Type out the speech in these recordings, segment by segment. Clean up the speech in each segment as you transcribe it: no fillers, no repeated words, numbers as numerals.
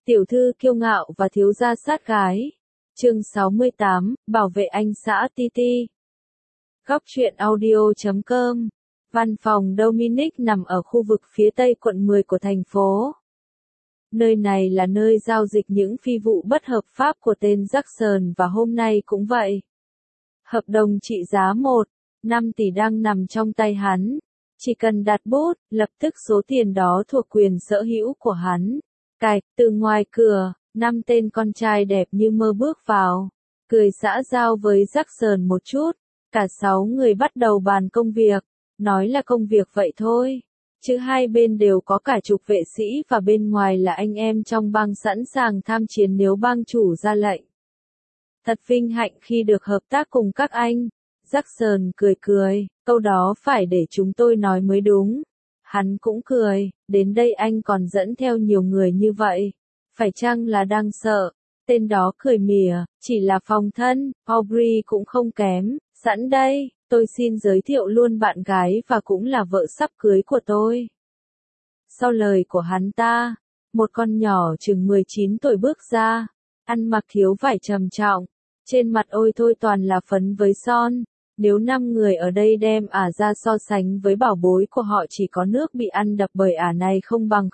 Tiểu thư kiêu ngạo và thiếu gia sát gái. Chương 68, bảo vệ anh xã Titi. Góc truyện audio.com. Văn phòng Dominic nằm ở khu vực phía tây quận 10 của thành phố. Nơi này là nơi giao dịch những phi vụ bất hợp pháp của tên Jackson và hôm nay cũng vậy. Hợp đồng trị giá 1,5 tỷ đang nằm trong tay hắn. Chỉ cần đặt bút, lập tức số tiền đó thuộc quyền sở hữu của hắn. Cạch, từ ngoài cửa, 5 tên con trai đẹp như mơ bước vào, cười xã giao với Jackson một chút. Cả 6 người bắt đầu bàn công việc, nói là công việc vậy thôi. Chứ hai bên đều có cả chục vệ sĩ và bên ngoài là anh em trong bang sẵn sàng tham chiến nếu bang chủ ra lệnh. Thật vinh hạnh khi được hợp tác cùng các anh. Jackson cười cười, câu đó phải để chúng tôi nói mới đúng. Hắn cũng cười, đến đây anh còn dẫn theo nhiều người như vậy. Phải chăng là đang sợ? Tên đó cười mỉa, chỉ là phòng thân, Aubrey cũng không kém. Sẵn đây, tôi xin giới thiệu luôn bạn gái và cũng là vợ sắp cưới của tôi. Sau lời của hắn ta, một con nhỏ chừng 19 tuổi bước ra, ăn mặc thiếu vải trầm trọng, trên mặt ôi thôi toàn là phấn với son. Nếu 5 người ở đây đem ả ra so sánh với bảo bối của họ chỉ có nước bị ăn đập bởi ả này không bằng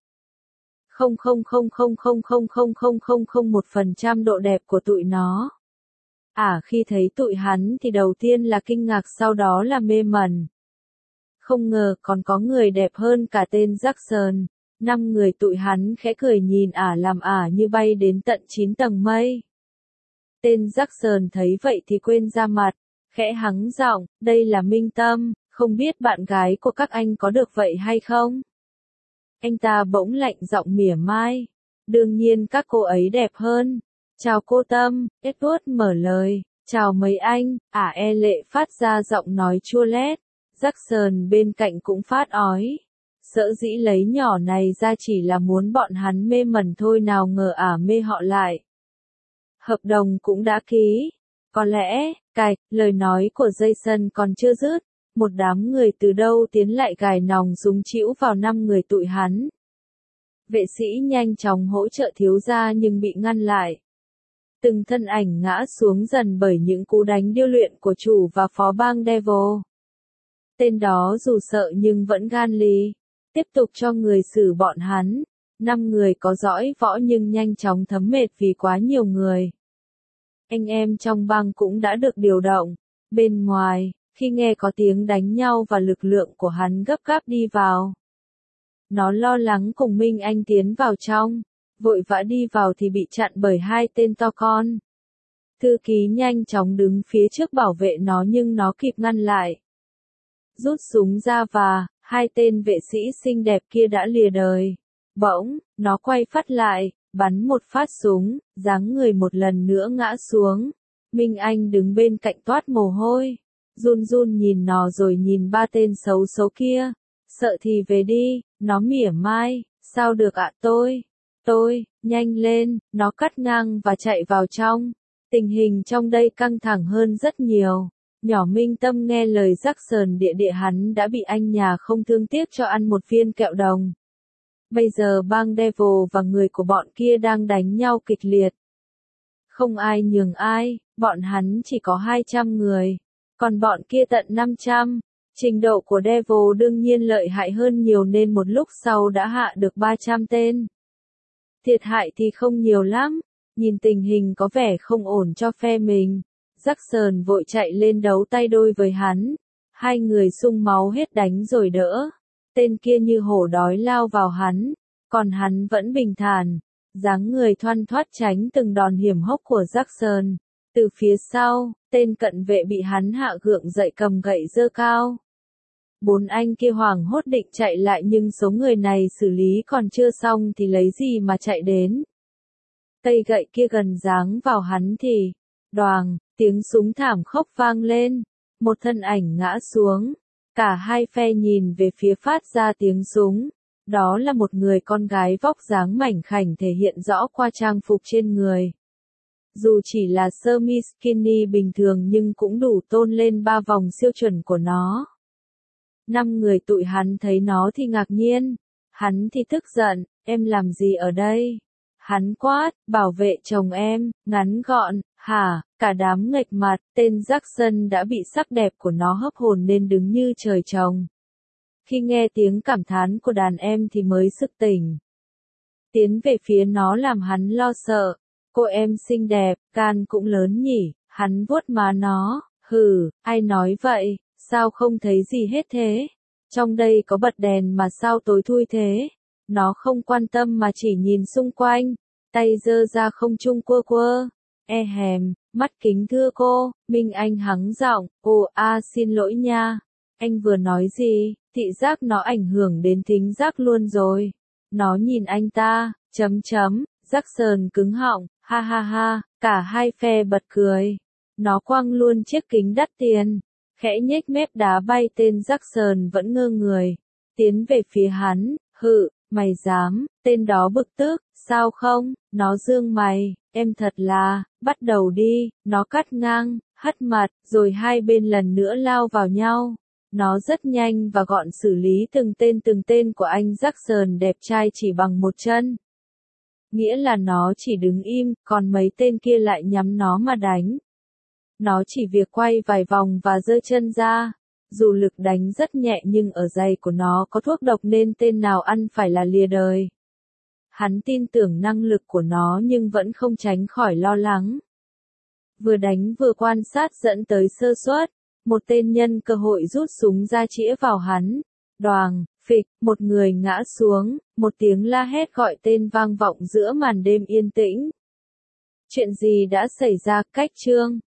0,000000001% độ đẹp của tụi nó. Ả khi thấy tụi hắn thì đầu tiên là kinh ngạc sau đó là mê mẩn. Không ngờ còn có người đẹp hơn cả tên Jackson. 5 người tụi hắn khẽ cười nhìn ả làm ả như bay đến tận 9 tầng mây. Tên Jackson thấy vậy thì quên ra mặt. Khẽ hắng giọng, đây là Minh Tâm, không biết bạn gái của các anh có được vậy hay không? Anh ta bỗng lạnh giọng mỉa mai. Đương nhiên các cô ấy đẹp hơn. Chào cô Tâm, Edward mở lời. Chào mấy anh, e lệ phát ra giọng nói chua lét. Jackson bên cạnh cũng phát ói. Sở dĩ lấy nhỏ này ra chỉ là muốn bọn hắn mê mẩn thôi nào ngờ mê họ lại. Hợp đồng cũng đã ký. Có lẽ, cạch, lời nói của Jason còn chưa dứt, một đám người từ đâu tiến lại gài nòng súng chĩu vào 5 người tụi hắn. Vệ sĩ nhanh chóng hỗ trợ thiếu gia nhưng bị ngăn lại. Từng thân ảnh ngã xuống dần bởi những cú đánh điêu luyện của chủ và phó bang Devil. Tên đó dù sợ nhưng vẫn gan lì, tiếp tục cho người xử bọn hắn. 5 người có giỏi võ nhưng nhanh chóng thấm mệt vì quá nhiều người. Anh em trong bang cũng đã được điều động. Bên ngoài, khi nghe có tiếng đánh nhau và lực lượng của hắn gấp gáp đi vào. Nó lo lắng cùng Minh Anh tiến vào trong, vội vã đi vào thì bị chặn bởi 2 tên to con. Thư ký nhanh chóng đứng phía trước bảo vệ nó nhưng nó kịp ngăn lại. Rút súng ra và, 2 tên vệ sĩ xinh đẹp kia đã lìa đời. Bỗng, nó quay phát lại. Bắn một phát súng, dáng người một lần nữa ngã xuống. Minh Anh đứng bên cạnh toát mồ hôi. Run run nhìn nó rồi nhìn 3 tên xấu xấu kia. Sợ thì về đi, nó mỉa mai. Sao được ạ tôi, nhanh lên, nó cắt ngang và chạy vào trong. Tình hình trong đây căng thẳng hơn rất nhiều. Nhỏ Minh Tâm nghe lời Jackson địa hắn đã bị anh nhà không thương tiếc cho ăn một viên kẹo đồng. Bây giờ bang Devil và người của bọn kia đang đánh nhau kịch liệt. Không ai nhường ai, bọn hắn chỉ có 200 người, còn bọn kia tận 500. Trình độ của Devil đương nhiên lợi hại hơn nhiều nên một lúc sau đã hạ được 300 tên. Thiệt hại thì không nhiều lắm, nhìn tình hình có vẻ không ổn cho phe mình. Jackson vội chạy lên đấu tay đôi với hắn. 2 người sung máu hết đánh rồi đỡ. Tên kia như hổ đói lao vào hắn, còn hắn vẫn bình thản, dáng người thoăn thoắt tránh từng đòn hiểm hóc của Jackson. Từ phía sau, tên cận vệ bị hắn hạ gượng dậy cầm gậy giơ cao. 4 anh kia hoảng hốt định chạy lại nhưng số người này xử lý còn chưa xong thì lấy gì mà chạy đến. Cây gậy kia gần giáng vào hắn thì, đoàng, tiếng súng thảm khốc vang lên, một thân ảnh ngã xuống. Cả hai phe nhìn về phía phát ra tiếng súng. Đó là một người con gái vóc dáng mảnh khảnh thể hiện rõ qua trang phục trên người. Dù chỉ là sơ mi skinny bình thường nhưng cũng đủ tôn lên 3 vòng siêu chuẩn của nó. 5 người tụi hắn thấy nó thì ngạc nhiên. Hắn thì tức giận, em làm gì ở đây? Hắn quát, bảo vệ chồng em, ngắn gọn, hả, cả đám nghệch mặt, tên Jackson đã bị sắc đẹp của nó hấp hồn nên đứng như trời trồng. Khi nghe tiếng cảm thán của đàn em thì mới sực tỉnh. Tiến về phía nó làm hắn lo sợ, cô em xinh đẹp, can cũng lớn nhỉ, hắn vuốt má nó, hừ, ai nói vậy, sao không thấy gì hết thế? Trong đây có bật đèn mà sao tối thui thế? Nó không quan tâm mà chỉ nhìn xung quanh, tay giơ ra không trung quơ quơ. E hèm, mắt kính thưa cô, Minh Anh hắng giọng, xin lỗi nha. Anh vừa nói gì, thị giác nó ảnh hưởng đến thính giác luôn rồi. Nó nhìn anh ta, Jackson cứng họng, ha ha ha, cả hai phe bật cười. Nó quăng luôn chiếc kính đắt tiền, khẽ nhếch mép đá bay tên Jackson vẫn ngơ người. Tiến về phía hắn, mày dám, tên đó bực tức, sao không, nó giương mày, em thật là, bắt đầu đi, nó cắt ngang, hất mặt, rồi hai bên lần nữa lao vào nhau. Nó rất nhanh và gọn xử lý từng tên của anh Jackson đẹp trai chỉ bằng một chân. Nghĩa là nó chỉ đứng im, còn mấy tên kia lại nhắm nó mà đánh. Nó chỉ việc quay vài vòng và giơ chân ra. Dù lực đánh rất nhẹ nhưng ở giày của nó có thuốc độc nên tên nào ăn phải là lìa đời. Hắn tin tưởng năng lực của nó nhưng vẫn không tránh khỏi lo lắng. Vừa đánh vừa quan sát dẫn tới sơ suất. Một tên nhân cơ hội rút súng ra chĩa vào hắn. Đoàng, phịch, một người ngã xuống, một tiếng la hét gọi tên vang vọng giữa màn đêm yên tĩnh. Chuyện gì đã xảy ra, Cách Trương?